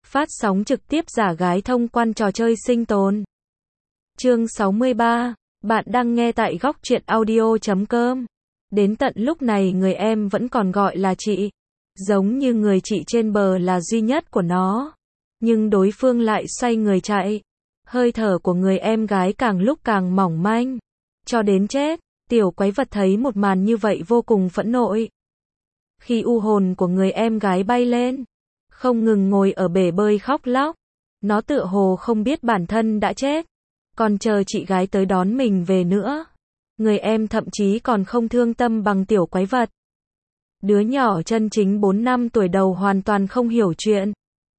Phát sóng trực tiếp giả gái thông quan trò chơi sinh tồn. Chương 63, bạn đang nghe tại góc truyện audio.com. Đến tận lúc này người em vẫn còn gọi là chị. Giống như người chị trên bờ là duy nhất của nó. Nhưng đối phương lại xoay người chạy. Hơi thở của người em gái càng lúc càng mỏng manh. Cho đến chết, tiểu quái vật thấy một màn như vậy vô cùng phẫn nộ. Khi u hồn của người em gái bay lên, không ngừng ngồi ở bể bơi khóc lóc. Nó tựa hồ không biết bản thân đã chết, còn chờ chị gái tới đón mình về nữa. Người em thậm chí còn không thương tâm bằng tiểu quái vật. Đứa nhỏ chân chính 4 năm tuổi đầu hoàn toàn không hiểu chuyện.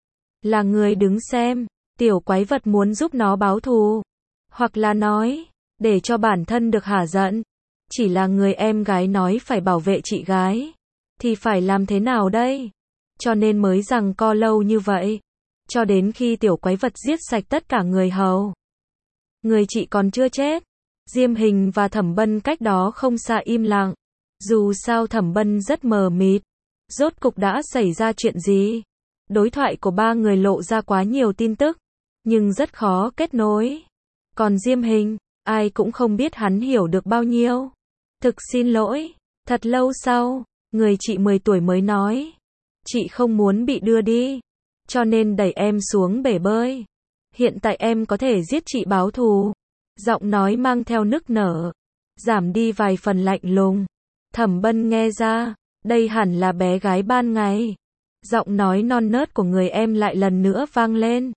Là người đứng xem, tiểu quái vật muốn giúp nó báo thù. Hoặc là nói, để cho bản thân được hả giận. Chỉ là người em gái nói phải bảo vệ chị gái. Thì phải làm thế nào đây? Cho nên mới giằng co lâu như vậy. Cho đến khi tiểu quái vật giết sạch tất cả người hầu. Người chị còn chưa chết. Diêm Hình và Thẩm Bân cách đó không xa im lặng. Dù sao Thẩm Bân rất mờ mịt. Rốt cục đã xảy ra chuyện gì? Đối thoại của ba người lộ ra quá nhiều tin tức. Nhưng rất khó kết nối. Còn Diêm Hình, ai cũng không biết hắn hiểu được bao nhiêu. Thực xin lỗi. Thật lâu sau, người chị 10 tuổi mới nói. Chị không muốn bị đưa đi. Cho nên đẩy em xuống bể bơi. Hiện tại em có thể giết chị báo thù. Giọng nói mang theo nức nở. Giảm đi vài phần lạnh lùng. Thẩm Bân nghe ra, đây hẳn là bé gái ban ngày. Giọng nói non nớt của người em lại lần nữa vang lên.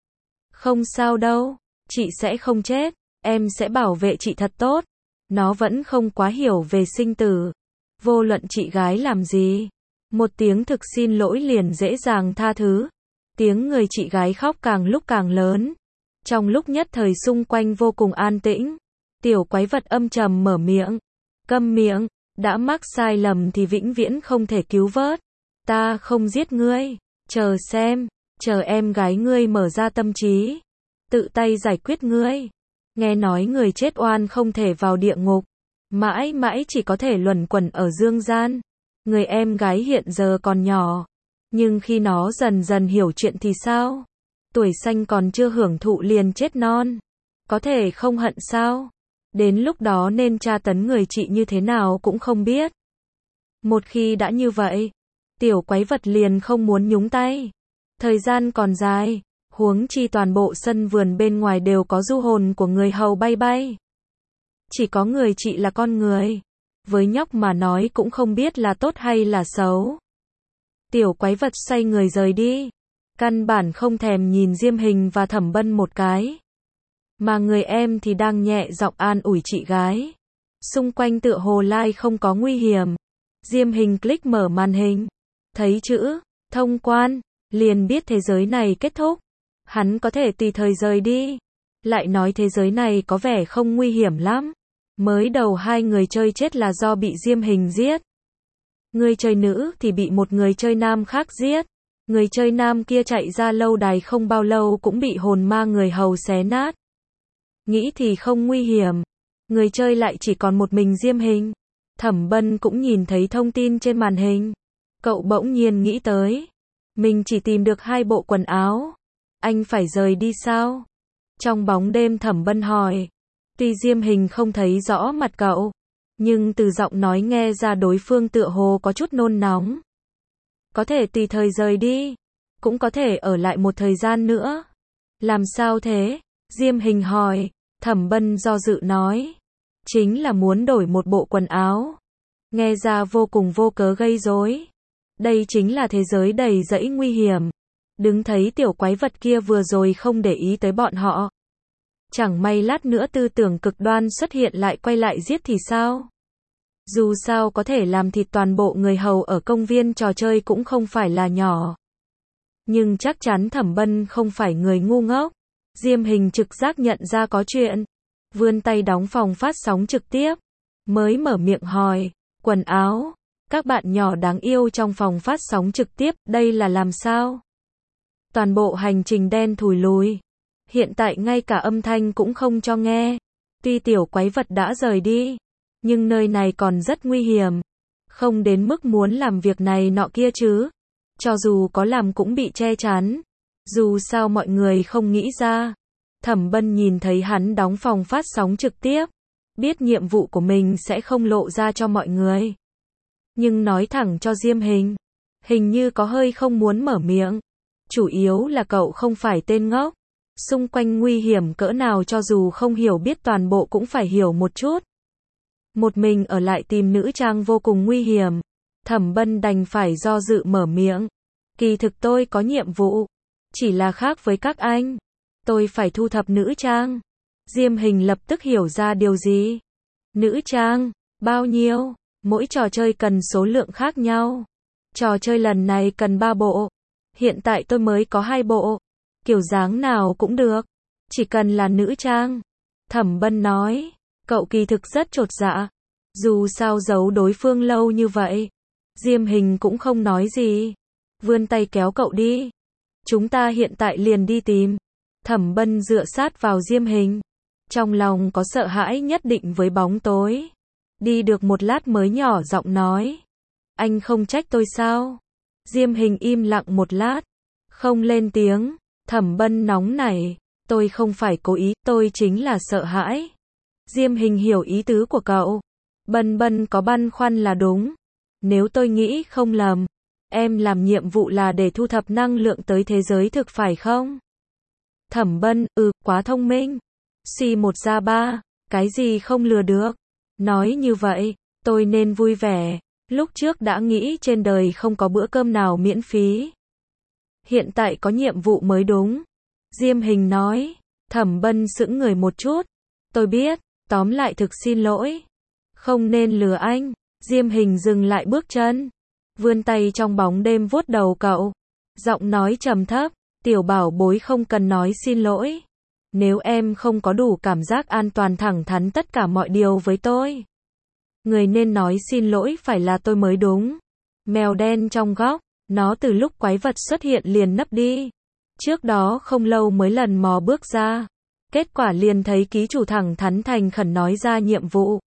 Không sao đâu, chị sẽ không chết. Em sẽ bảo vệ chị thật tốt. Nó vẫn không quá hiểu về sinh tử. Vô luận chị gái làm gì. Một tiếng thực xin lỗi liền dễ dàng tha thứ. Tiếng người chị gái khóc càng lúc càng lớn. Trong lúc nhất thời xung quanh vô cùng an tĩnh. Tiểu quái vật âm trầm mở miệng. Câm miệng, đã mắc sai lầm thì vĩnh viễn không thể cứu vớt. Ta không giết ngươi. Chờ xem, chờ em gái ngươi mở ra tâm trí. Tự tay giải quyết ngươi. Nghe nói người chết oan không thể vào địa ngục. Mãi mãi chỉ có thể luẩn quẩn ở dương gian. Người em gái hiện giờ còn nhỏ. Nhưng khi nó dần dần hiểu chuyện thì sao? Tuổi xanh còn chưa hưởng thụ liền chết non. Có thể không hận sao? Đến lúc đó nên tra tấn người chị như thế nào cũng không biết. Một khi đã như vậy, tiểu quái vật liền không muốn nhúng tay. Thời gian còn dài, huống chi toàn bộ sân vườn bên ngoài đều có du hồn của người hầu bay bay. Chỉ có người chị là con người. Với nhóc mà nói cũng không biết là tốt hay là xấu. Tiểu quái vật xoay người rời đi. Căn bản không thèm nhìn Diêm Hình và Thẩm Bân một cái. Mà người em thì đang nhẹ giọng an ủi chị gái. Xung quanh tựa hồ lai không có nguy hiểm. Diêm Hình click mở màn hình. Thấy chữ, thông quan, liền biết thế giới này kết thúc. Hắn có thể tùy thời rời đi. Lại nói thế giới này có vẻ không nguy hiểm lắm. Mới đầu hai người chơi chết là do bị Diêm Hình giết. Người chơi nữ thì bị một người chơi nam khác giết. Người chơi nam kia chạy ra lâu đài không bao lâu cũng bị hồn ma người hầu xé nát. Nghĩ thì không nguy hiểm. Người chơi lại chỉ còn một mình Diêm Hình. Thẩm Bân cũng nhìn thấy thông tin trên màn hình. Cậu bỗng nhiên nghĩ tới. Mình chỉ tìm được 2 bộ quần áo. Anh phải rời đi sao? Trong bóng đêm Thẩm Bân hỏi. Tuy Diêm Hình không thấy rõ mặt cậu. Nhưng từ giọng nói nghe ra đối phương tựa hồ có chút nôn nóng. Có thể tùy thời rời đi. Cũng có thể ở lại một thời gian nữa. Làm sao thế? Diêm Hình hỏi. Thẩm Bân do dự nói. Chính là muốn đổi một bộ quần áo. Nghe ra vô cùng vô cớ gây rối. Đây chính là thế giới đầy rẫy nguy hiểm. Đứng thấy tiểu quái vật kia vừa rồi không để ý tới bọn họ. Chẳng may lát nữa tư tưởng cực đoan xuất hiện lại quay lại giết thì sao? Dù sao có thể làm thịt toàn bộ người hầu ở công viên trò chơi cũng không phải là nhỏ. Nhưng chắc chắn Thẩm Bân không phải người ngu ngốc. Diêm Hình trực giác nhận ra có chuyện. Vươn tay đóng phòng phát sóng trực tiếp. Mới mở miệng hỏi. Quần áo. Các bạn nhỏ đáng yêu trong phòng phát sóng trực tiếp. Đây là làm sao? Toàn bộ hành trình đen thùi lùi. Hiện tại ngay cả âm thanh cũng không cho nghe. Tuy tiểu quái vật đã rời đi. Nhưng nơi này còn rất nguy hiểm. Không đến mức muốn làm việc này nọ kia chứ. Cho dù có làm cũng bị che chắn. Dù sao mọi người không nghĩ ra. Thẩm Bân nhìn thấy hắn đóng phòng phát sóng trực tiếp, biết nhiệm vụ của mình sẽ không lộ ra cho mọi người. Nhưng nói thẳng cho Diêm hình như có hơi không muốn mở miệng. Chủ yếu là cậu không phải tên ngốc. Xung quanh nguy hiểm cỡ nào cho dù không hiểu biết toàn bộ cũng phải hiểu một chút. Một mình ở lại tìm nữ trang vô cùng nguy hiểm. Thẩm Bân đành phải do dự mở miệng. Kỳ thực tôi có nhiệm vụ. Chỉ là khác với các anh. Tôi phải thu thập nữ trang. Diêm Hình lập tức hiểu ra điều gì. Nữ trang, bao nhiêu? Mỗi trò chơi cần số lượng khác nhau. Trò chơi lần này cần 3 bộ. Hiện tại tôi mới có 2 bộ. Kiểu dáng nào cũng được. Chỉ cần là nữ trang. Thẩm Bân nói. Cậu kỳ thực rất chột dạ. Dù sao giấu đối phương lâu như vậy. Diêm Hình cũng không nói gì. Vươn tay kéo cậu đi. Chúng ta hiện tại liền đi tìm. Thẩm Bân dựa sát vào Diêm Hình. Trong lòng có sợ hãi nhất định với bóng tối. Đi được một lát mới nhỏ giọng nói. Anh không trách tôi sao? Diêm Hình im lặng một lát. Không lên tiếng. Thẩm Bân nóng nảy. Tôi không phải cố ý, tôi chính là sợ hãi. Diêm Hình hiểu ý tứ của cậu. Bân có băn khoăn là đúng. Nếu tôi nghĩ không lầm, em làm nhiệm vụ là để thu thập năng lượng tới thế giới thực phải không? Thẩm Bân, quá thông minh. Suy một ra ba, cái gì không lừa được. Nói như vậy, tôi nên vui vẻ. Lúc trước đã nghĩ trên đời không có bữa cơm nào miễn phí. Hiện tại có nhiệm vụ mới đúng. Diêm Hình nói. Thẩm Bân sững người một chút. Tôi biết, tóm lại thực xin lỗi. Không nên lừa anh. Diêm Hình dừng lại bước chân. Vươn tay trong bóng đêm vuốt đầu cậu. Giọng nói trầm thấp. Tiểu bảo bối không cần nói xin lỗi. Nếu em không có đủ cảm giác an toàn thẳng thắn tất cả mọi điều với tôi. Người nên nói xin lỗi phải là tôi mới đúng. Mèo đen trong góc. Nó từ lúc quái vật xuất hiện liền nấp đi. Trước đó không lâu mới lần mò bước ra. Kết quả liền thấy ký chủ thẳng thắn thành khẩn nói ra nhiệm vụ.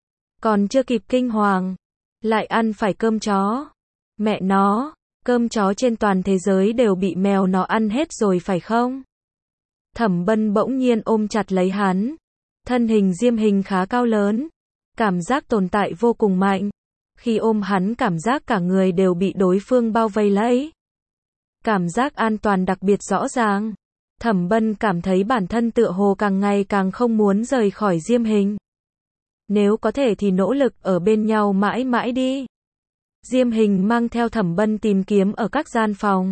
Còn chưa kịp kinh hoàng. Lại ăn phải cơm chó. Mẹ nó, cơm chó trên toàn thế giới đều bị mèo nó ăn hết rồi phải không? Thẩm Bân bỗng nhiên ôm chặt lấy hắn. Thân hình Diêm Hình khá cao lớn. Cảm giác tồn tại vô cùng mạnh. Khi ôm hắn cảm giác cả người đều bị đối phương bao vây lấy. Cảm giác an toàn đặc biệt rõ ràng. Thẩm Bân cảm thấy bản thân tựa hồ càng ngày càng không muốn rời khỏi Diêm Hình. Nếu có thể thì nỗ lực ở bên nhau mãi mãi đi. Diêm Hình mang theo Thẩm Bân tìm kiếm ở các gian phòng.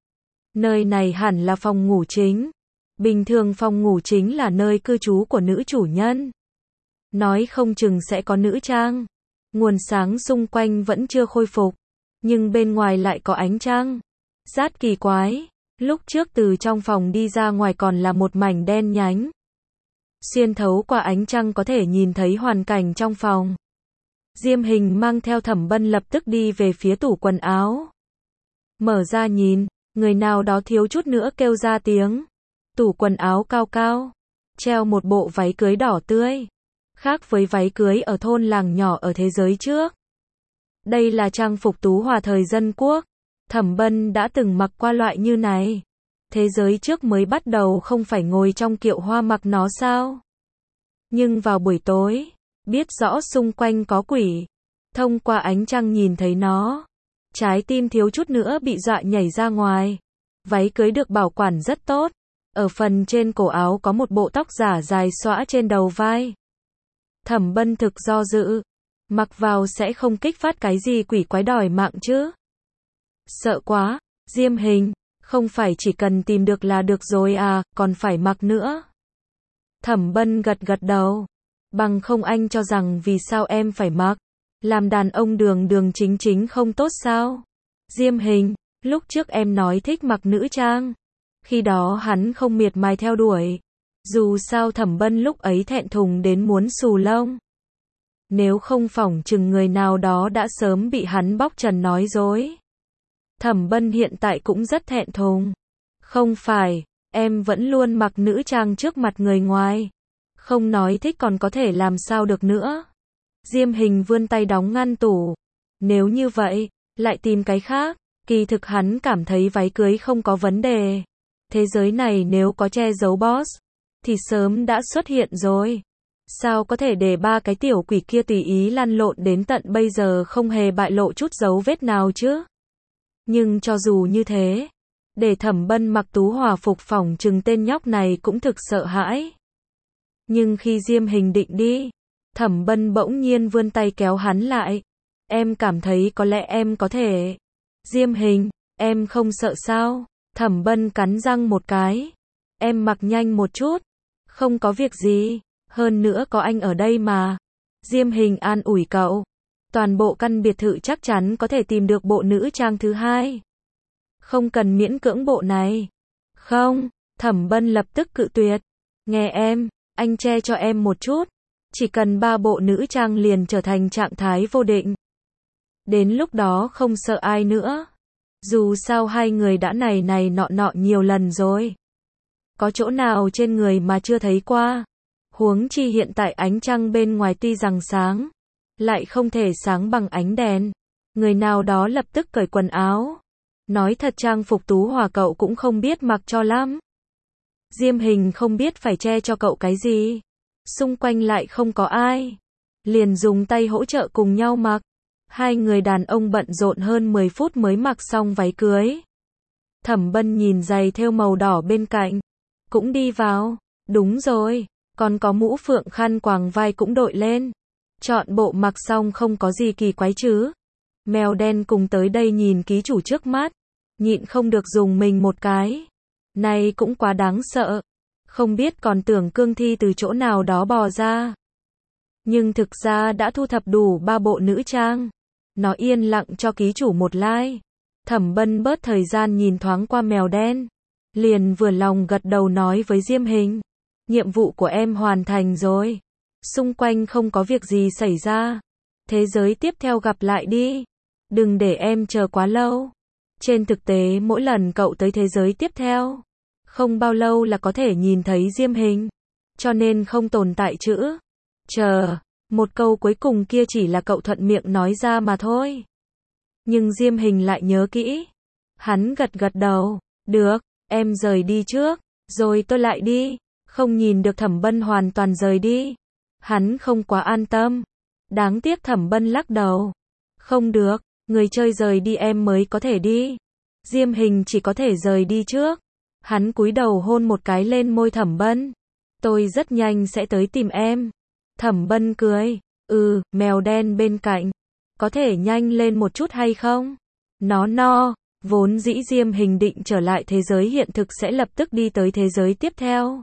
Nơi này hẳn là phòng ngủ chính. Bình thường phòng ngủ chính là nơi cư trú của nữ chủ nhân. Nói không chừng sẽ có nữ trang. Nguồn sáng xung quanh vẫn chưa khôi phục. Nhưng bên ngoài lại có ánh trăng. Rất kỳ quái. Lúc trước từ trong phòng đi ra ngoài còn là một mảnh đen nhánh. Xuyên thấu qua ánh trăng có thể nhìn thấy hoàn cảnh trong phòng. Diêm Hình mang theo Thẩm Bân lập tức đi về phía tủ quần áo. Mở ra nhìn, người nào đó thiếu chút nữa kêu ra tiếng. Tủ quần áo cao cao, treo một bộ váy cưới đỏ tươi. Khác với váy cưới ở thôn làng nhỏ ở thế giới trước. Đây là trang phục tú hòa thời dân quốc. Thẩm Bân đã từng mặc qua loại như này. Thế giới trước mới bắt đầu không phải ngồi trong kiệu hoa mặc nó sao? Nhưng vào buổi tối, biết rõ xung quanh có quỷ. Thông qua ánh trăng nhìn thấy nó. Trái tim thiếu chút nữa bị dọa nhảy ra ngoài. Váy cưới được bảo quản rất tốt. Ở phần trên cổ áo có một bộ tóc giả dài xõa trên đầu vai. Thẩm Bân thực do dự. Mặc vào sẽ không kích phát cái gì quỷ quái đòi mạng chứ? Sợ quá. Diêm Hình, không phải chỉ cần tìm được là được rồi à, còn phải mặc nữa. Thẩm Bân gật gật đầu. Bằng không anh cho rằng vì sao em phải mặc? Làm đàn ông đường đường chính chính không tốt sao? Diêm Hình, lúc trước em nói thích mặc nữ trang. Khi đó hắn không miệt mài theo đuổi. Dù sao Thẩm Bân lúc ấy thẹn thùng đến muốn xù lông. Nếu không phỏng chừng người nào đó đã sớm bị hắn bóc trần nói dối. Thẩm Bân hiện tại cũng rất thẹn thùng. Không phải, em vẫn luôn mặc nữ trang trước mặt người ngoài. Không nói thích còn có thể làm sao được nữa. Diêm Hình vươn tay đóng ngăn tủ. Nếu như vậy, lại tìm cái khác. Kỳ thực hắn cảm thấy váy cưới không có vấn đề. Thế giới này nếu có che giấu boss, thì sớm đã xuất hiện rồi. Sao có thể để ba cái tiểu quỷ kia tùy ý lăn lộn đến tận bây giờ không hề bại lộ chút dấu vết nào chứ? Nhưng cho dù như thế, để Thẩm Bân mặc tú hòa phục phỏng chừng tên nhóc này cũng thực sợ hãi. Nhưng khi Diêm Hình định đi, Thẩm Bân bỗng nhiên vươn tay kéo hắn lại. Em cảm thấy có lẽ em có thể. Diêm Hình, em không sợ sao? Thẩm Bân cắn răng một cái. Em mặc nhanh một chút. Không có việc gì. Hơn nữa có anh ở đây mà. Diêm Hình an ủi cậu. Toàn bộ căn biệt thự chắc chắn có thể tìm được bộ nữ trang thứ hai. Không cần miễn cưỡng bộ này. Không, Thẩm Bân lập tức cự tuyệt. Nghe em, anh che cho em một chút. Chỉ cần 3 bộ nữ trang liền trở thành trạng thái vô định. Đến lúc đó không sợ ai nữa. Dù sao hai người đã này nọ nhiều lần rồi. Có chỗ nào trên người mà chưa thấy qua. Huống chi hiện tại ánh trăng bên ngoài tuy rằng sáng, lại không thể sáng bằng ánh đèn. Người nào đó lập tức cởi quần áo. Nói thật trang phục tú hòa cậu cũng không biết mặc cho lắm. Diêm Hình không biết phải che cho cậu cái gì. Xung quanh lại không có ai. Liền dùng tay hỗ trợ cùng nhau mặc. Hai người đàn ông bận rộn hơn 10 phút mới mặc xong váy cưới. Thẩm Bân nhìn giày thêu màu đỏ bên cạnh. Cũng đi vào. Đúng rồi. Còn có mũ phượng khăn quàng vai cũng đội lên. Chọn bộ mặc xong không có gì kỳ quái chứ. Mèo đen cùng tới đây nhìn ký chủ trước mắt. Nhịn không được dùng mình một cái. Này cũng quá đáng sợ. Không biết còn tưởng cương thi từ chỗ nào đó bò ra. Nhưng thực ra đã thu thập đủ 3 bộ nữ trang. Nó yên lặng cho ký chủ một like. Thẩm Bân bớt thời gian nhìn thoáng qua mèo đen. Liền vừa lòng gật đầu nói với Diêm Hình. Nhiệm vụ của em hoàn thành rồi. Xung quanh không có việc gì xảy ra. Thế giới tiếp theo gặp lại đi. Đừng để em chờ quá lâu. Trên thực tế mỗi lần cậu tới thế giới tiếp theo, không bao lâu là có thể nhìn thấy Diêm Hình. Cho nên không tồn tại chữ chờ. Một câu cuối cùng kia chỉ là cậu thuận miệng nói ra mà thôi. Nhưng Diêm Hình lại nhớ kỹ. Hắn gật gật đầu. Được, em rời đi trước. Rồi tôi lại đi. Không nhìn được Thẩm Bân hoàn toàn rời đi. Hắn không quá an tâm. Đáng tiếc Thẩm Bân lắc đầu. Không được, người chơi rời đi em mới có thể đi. Diêm Hình chỉ có thể rời đi trước. Hắn cúi đầu hôn một cái lên môi Thẩm Bân. Tôi rất nhanh sẽ tới tìm em. Thẩm Bân cười. Mèo đen bên cạnh. Có thể nhanh lên một chút hay không? Nó no. Vốn dĩ Diêm Hình định trở lại thế giới hiện thực sẽ lập tức đi tới thế giới tiếp theo.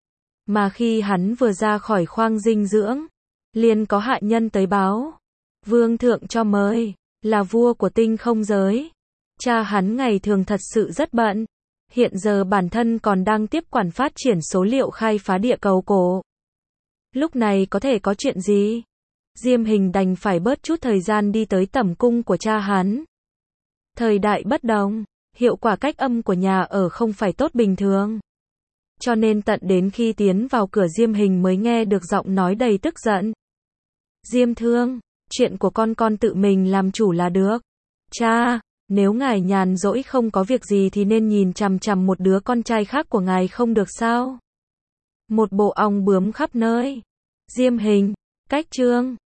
Mà khi hắn vừa ra khỏi khoang dinh dưỡng, liền có hạ nhân tới báo. Vương thượng cho mời, là vua của tinh không giới. Cha hắn ngày thường thật sự rất bận. Hiện giờ bản thân còn đang tiếp quản phát triển số liệu khai phá địa cầu cổ. Lúc này có thể có chuyện gì? Diêm Hình đành phải bớt chút thời gian đi tới tẩm cung của cha hắn. Thời đại bất đồng, hiệu quả cách âm của nhà ở không phải tốt bình thường. Cho nên tận đến khi tiến vào cửa Diêm Hình mới nghe được giọng nói đầy tức giận. Diêm Thương, chuyện của con tự mình làm chủ là được. Cha, nếu ngài nhàn rỗi không có việc gì thì nên nhìn chằm chằm một đứa con trai khác của ngài không được sao? Một bộ ong bướm khắp nơi. Diêm Hình, cách chương